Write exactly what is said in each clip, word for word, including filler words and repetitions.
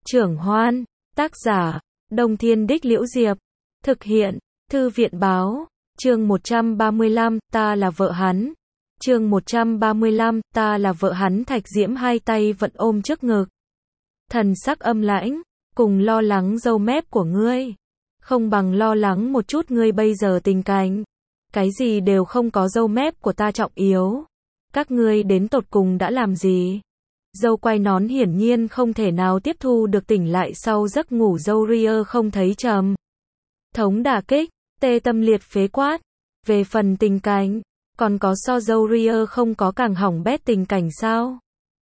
Trưởng Hoan, tác giả, Đông Thiên Đích Liễu Diệp, thực hiện, Thư viện Báo, chương một trăm ba mươi lăm, ta là vợ hắn. Chương một trăm ba mươi lăm, ta là vợ hắn. Thạch Diễm hai tay vẫn ôm trước ngực. Thần sắc âm lãnh, cùng lo lắng râu mép của ngươi. Không bằng lo lắng một chút ngươi bây giờ tình cảnh. Cái gì đều không có râu mép của ta trọng yếu. Các ngươi đến tột cùng đã làm gì? Dâu quay nón hiển nhiên không thể nào tiếp thu được tỉnh lại sau giấc ngủ. Dâu ria không thấy trầm thống đả kích, tê tâm liệt phế quát. Về phần tình cảnh, còn có so dâu ria không có càng hỏng bét tình cảnh sao?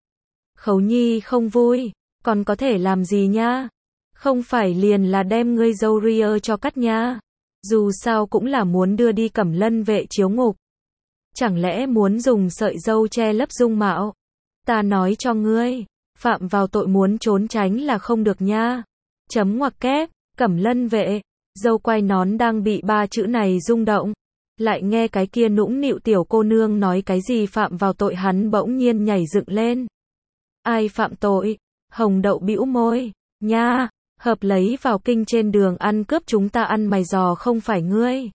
Khấu Nhi không vui, còn có thể làm gì nha? Không phải liền là đem ngươi dâu ria cho cắt nha. Dù sao cũng là muốn đưa đi Cẩm Lân vệ chiếu ngục. Chẳng lẽ muốn dùng sợi dâu che lấp dung mạo? Ta nói cho ngươi, phạm vào tội muốn trốn tránh là không được nha. Chấm ngoặc kép, Cẩm Lân vệ. Dâu quay nón đang bị ba chữ này rung động. Lại nghe cái kia nũng nịu tiểu cô nương nói cái gì phạm vào tội, hắn bỗng nhiên nhảy dựng lên. Ai phạm tội? Hồng Đậu bĩu môi. Nha, hợp lấy vào kinh trên đường ăn cướp chúng ta ăn mày giò không phải ngươi.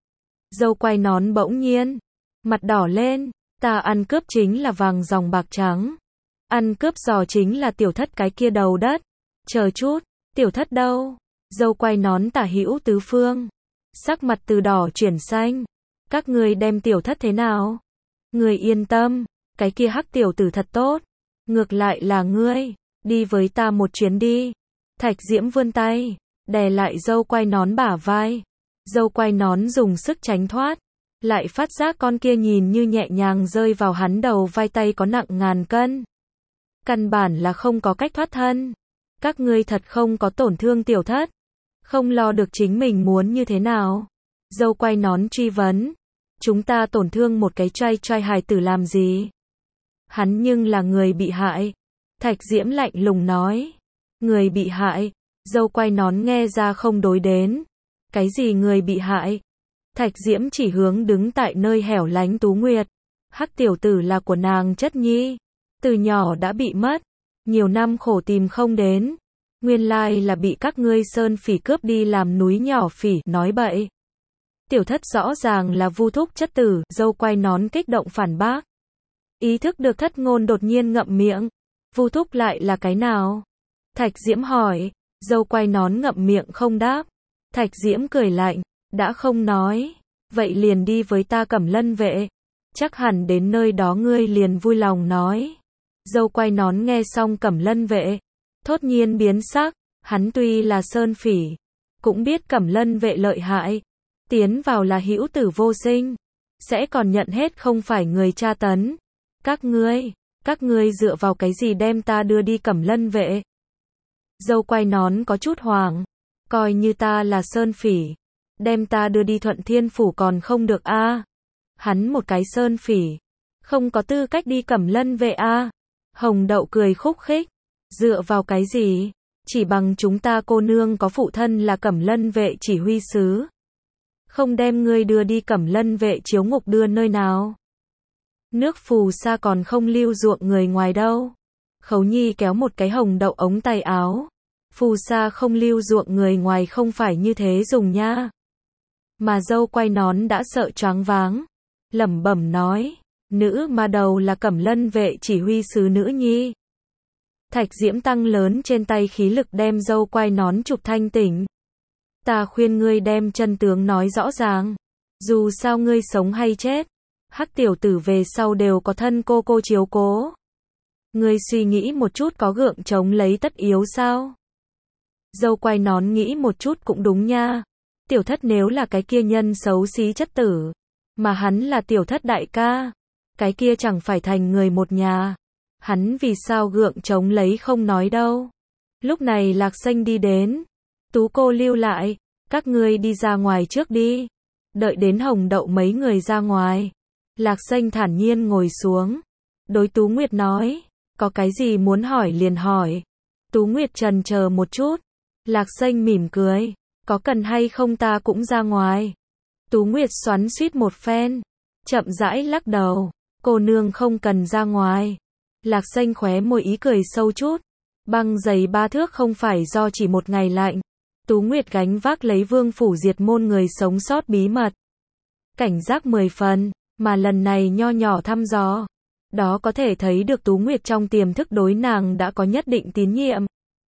Dâu quay nón bỗng nhiên mặt đỏ lên. Ta ăn cướp chính là vàng dòng bạc trắng. Ăn cướp giò chính là tiểu thất cái kia đầu đất. Chờ chút, tiểu thất đâu? Dâu quay nón tả hữu tứ phương. Sắc mặt từ đỏ chuyển xanh. Các ngươi đem tiểu thất thế nào? Ngươi yên tâm, cái kia hắc tiểu tử thật tốt. Ngược lại là ngươi, đi với ta một chuyến đi. Thạch Diễm vươn tay, đè lại dâu quay nón bả vai. Dâu quay nón dùng sức tránh thoát. Lại phát giác con kia nhìn như nhẹ nhàng rơi vào hắn đầu vai, tay có nặng ngàn cân. Căn bản là không có cách thoát thân. Các ngươi thật không có tổn thương tiểu thất. Không lo được chính mình muốn như thế nào? Dâu quay nón truy vấn. Chúng ta tổn thương một cái trai trai hài tử làm gì? Hắn nhưng là người bị hại. Thạch Diễm lạnh lùng nói. Người bị hại? Dâu quay nón nghe ra không đối đến. Cái gì người bị hại? Thạch Diễm chỉ hướng đứng tại nơi hẻo lánh Tú Nguyệt. Hắc tiểu tử là của nàng chất nhi. Từ nhỏ đã bị mất. Nhiều năm khổ tìm không đến. Nguyên lai là bị các ngươi sơn phỉ cướp đi làm núi nhỏ phỉ. Nói bậy. Tiểu thất rõ ràng là Vu thúc chất tử. Dâu quay nón kích động phản bác. Ý thức được thất ngôn đột nhiên ngậm miệng. Vu thúc lại là cái nào? Thạch Diễm hỏi. Dâu quay nón ngậm miệng không đáp. Thạch Diễm cười lạnh. Đã không nói, vậy liền đi với ta Cẩm Lân vệ. Chắc hẳn đến nơi đó ngươi liền vui lòng nói. Dâu quay nón nghe xong Cẩm Lân vệ, thốt nhiên biến sắc. Hắn tuy là sơn phỉ, cũng biết Cẩm Lân vệ lợi hại. Tiến vào là hữu tử vô sinh, sẽ còn nhận hết không phải người tra tấn. Các ngươi, các ngươi dựa vào cái gì đem ta đưa đi Cẩm Lân vệ? Dâu quay nón có chút hoảng. Coi như ta là sơn phỉ, đem ta đưa đi Thuận Thiên phủ còn không được a? À? Hắn một cái sơn phỉ, không có tư cách đi Cẩm Lân vệ a? À? Hồng Đậu cười khúc khích. Dựa vào cái gì? Chỉ bằng chúng ta cô nương có phụ thân là Cẩm Lân vệ chỉ huy sứ. Không đem ngươi đưa đi Cẩm Lân vệ chiếu ngục đưa nơi nào? Nước phù sa còn không lưu ruộng người ngoài đâu. Khấu Nhi kéo một cái Hồng Đậu ống tay áo. Phù sa không lưu ruộng người ngoài không phải như thế dùng nha. Mà dâu quay nón đã sợ choáng váng. Lẩm bẩm nói. Nữ mà đầu là Cẩm Lân vệ chỉ huy sứ nữ nhi. Thạch Diễm tăng lớn trên tay khí lực đem dâu quay nón chụp thanh tỉnh. Ta khuyên ngươi đem chân tướng nói rõ ràng. Dù sao ngươi sống hay chết, hắc tiểu tử về sau đều có thân cô cô chiếu cố. Ngươi suy nghĩ một chút có gượng chống lấy tất yếu sao? Dâu quay nón nghĩ một chút cũng đúng nha. Tiểu thất nếu là cái kia nhân xấu xí chất tử, mà hắn là tiểu thất đại ca, cái kia chẳng phải thành người một nhà. Hắn vì sao gượng chống lấy không nói đâu. Lúc này Lạc Xanh đi đến. Tú cô lưu lại, các ngươi đi ra ngoài trước đi. Đợi đến Hồng Đậu mấy người ra ngoài, Lạc Xanh thản nhiên ngồi xuống. Đối Tú Nguyệt nói, có cái gì muốn hỏi liền hỏi. Tú Nguyệt trần chờ một chút. Lạc Xanh mỉm cười, có cần hay không ta cũng ra ngoài. Tú Nguyệt xoắn xuýt một phen, chậm rãi lắc đầu, cô nương không cần ra ngoài. Lạc Xanh khóe môi ý cười sâu chút, Băng dày ba thước không phải do chỉ một ngày lạnh. Tú Nguyệt gánh vác lấy vương phủ diệt môn người sống sót bí mật. Cảnh giác mười phần, mà lần này nho nhỏ thăm dò. Đó có thể thấy được Tú Nguyệt trong tiềm thức đối nàng đã có nhất định tín nhiệm.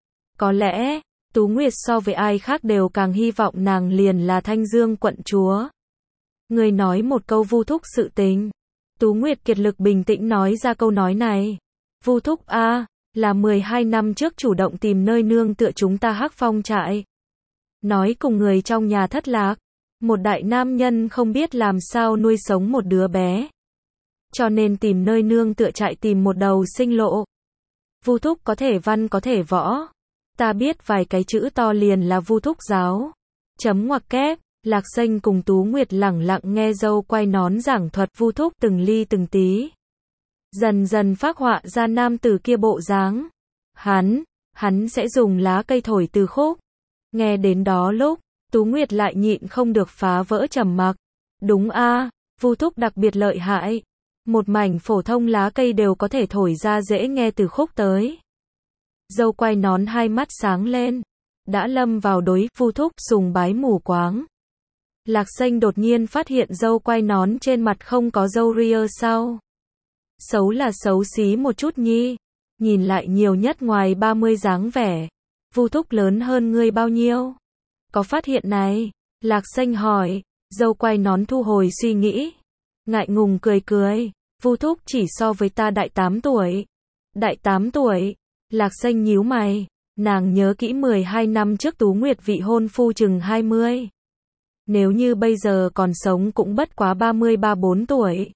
Có lẽ, Tú Nguyệt so với ai khác đều càng hy vọng nàng liền là Thanh Dương quận chúa. Người nói một câu Vu Thúc sự tình. Tú Nguyệt kiệt lực bình tĩnh nói ra câu nói này. Vu Thúc a, là mười hai năm trước chủ động tìm nơi nương tựa chúng ta Hắc Phong trại. Nói cùng người trong nhà thất lạc. Một đại nam nhân không biết làm sao nuôi sống một đứa bé. Cho nên tìm nơi nương tựa trại tìm một đầu sinh lộ. Vu Thúc có thể văn có thể võ. Ta biết vài cái chữ to liền là Vu Thúc giáo. Chấm ngoặc kép. Lạc Xanh cùng Tú Nguyệt lẳng lặng nghe dâu quay nón giảng thuật Vu Thúc từng ly từng tí. Dần dần phác họa ra nam tử kia bộ dáng. Hắn, hắn sẽ dùng lá cây thổi từ khúc. Nghe đến đó lúc, Tú Nguyệt lại nhịn không được phá vỡ trầm mặc. Đúng a, Vu Thúc đặc biệt lợi hại. Một mảnh phổ thông lá cây đều có thể thổi ra dễ nghe từ khúc tới. Dâu quay nón hai mắt sáng lên. Đã lâm vào đối Vu Thúc sùng bái mù quáng. Lạc Xanh đột nhiên phát hiện dâu quay nón trên mặt không có râu ria sau. Xấu là xấu xí một chút nhi. Nhìn lại nhiều nhất ngoài ba mươi dáng vẻ. Vu Thúc lớn hơn ngươi bao nhiêu? Có phát hiện này? Lạc Xanh hỏi. Dâu quay nón thu hồi suy nghĩ. Ngại ngùng cười cười. Vu Thúc chỉ so với ta đại tám tuổi. Đại tám tuổi. Lạc Xanh nhíu mày. Nàng nhớ kỹ mười hai năm trước Tú Nguyệt vị hôn phu chừng hai mươi. Nếu như bây giờ còn sống cũng bất quá ba mươi ba bốn tuổi.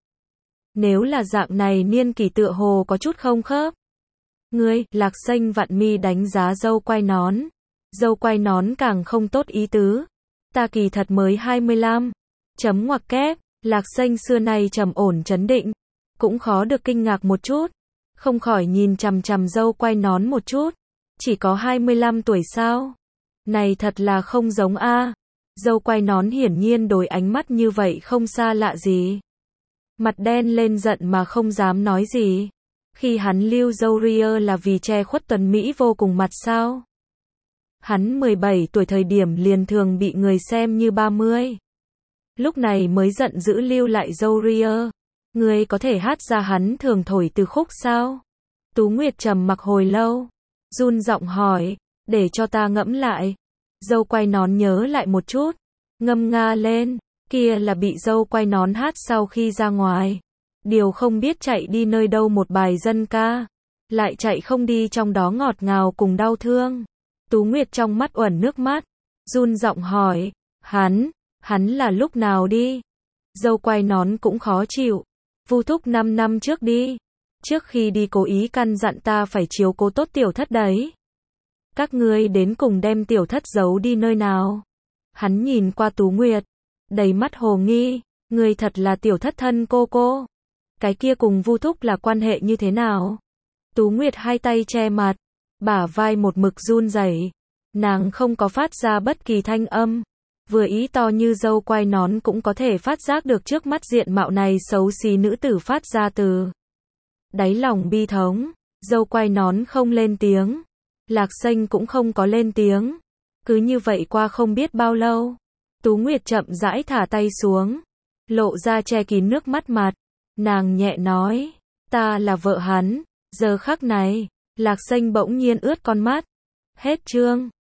Nếu là dạng này niên kỷ tựa hồ có chút không khớp. Ngươi, Lạc Xanh vặn mi đánh giá dâu quay nón. Dâu quay nón càng không tốt ý tứ. Ta kỳ thật mới hai mươi lăm. Chấm ngoặc kép. Lạc Xanh xưa nay trầm ổn trấn định. Cũng khó được kinh ngạc một chút. Không khỏi nhìn chằm chằm dâu quay nón một chút. Chỉ có hai mươi lăm tuổi sao? Này thật là không giống a. Dâu quay nón hiển nhiên đối ánh mắt như vậy không xa lạ gì. Mặt đen lên giận mà không dám nói gì. Khi hắn lưu dâu ria là vì che khuất tuấn mỹ vô cùng mặt sao? Hắn mười bảy tuổi thời điểm liền thường bị người xem như ba mươi. Lúc này mới giận dữ lưu lại dâu ria. Ngươi có thể hát ra hắn thường thổi từ khúc sao? Tú Nguyệt trầm mặc hồi lâu. Run giọng hỏi. Để cho ta ngẫm lại. Dâu quay nón nhớ lại một chút. Ngâm nga lên. Kia là bị dâu quay nón hát sau khi ra ngoài. Điều không biết chạy đi nơi đâu một bài dân ca. Lại chạy không đi trong đó ngọt ngào cùng đau thương. Tú Nguyệt trong mắt uẩn nước mắt. Run giọng hỏi. Hắn, hắn là lúc nào đi? Dâu quay nón cũng khó chịu. Vu Thúc năm năm trước đi. Trước khi đi cố ý căn dặn ta phải chiếu cố tốt tiểu thất đấy. Các ngươi đến cùng đem tiểu thất giấu đi nơi nào? Hắn nhìn qua Tú Nguyệt. Đầy mắt hồ nghi. Ngươi thật là tiểu thất thân cô cô. Cái kia cùng Vu Thúc là quan hệ như thế nào? Tú Nguyệt hai tay che mặt. Bả vai một mực run rẩy. Nàng không có phát ra bất kỳ thanh âm. Vừa ý to như dâu quay nón cũng có thể phát giác được trước mắt diện mạo này xấu xí nữ tử phát ra từ đáy lòng bi thống. Dâu quay nón không lên tiếng. Lạc Xanh cũng không có lên tiếng. Cứ như vậy qua không biết bao lâu. Tú Nguyệt chậm rãi thả tay xuống. Lộ ra che kín nước mắt mặt. Nàng nhẹ nói. Ta là vợ hắn. Giờ khắc này. Lạc Xanh bỗng nhiên ướt con mắt. Hết chương.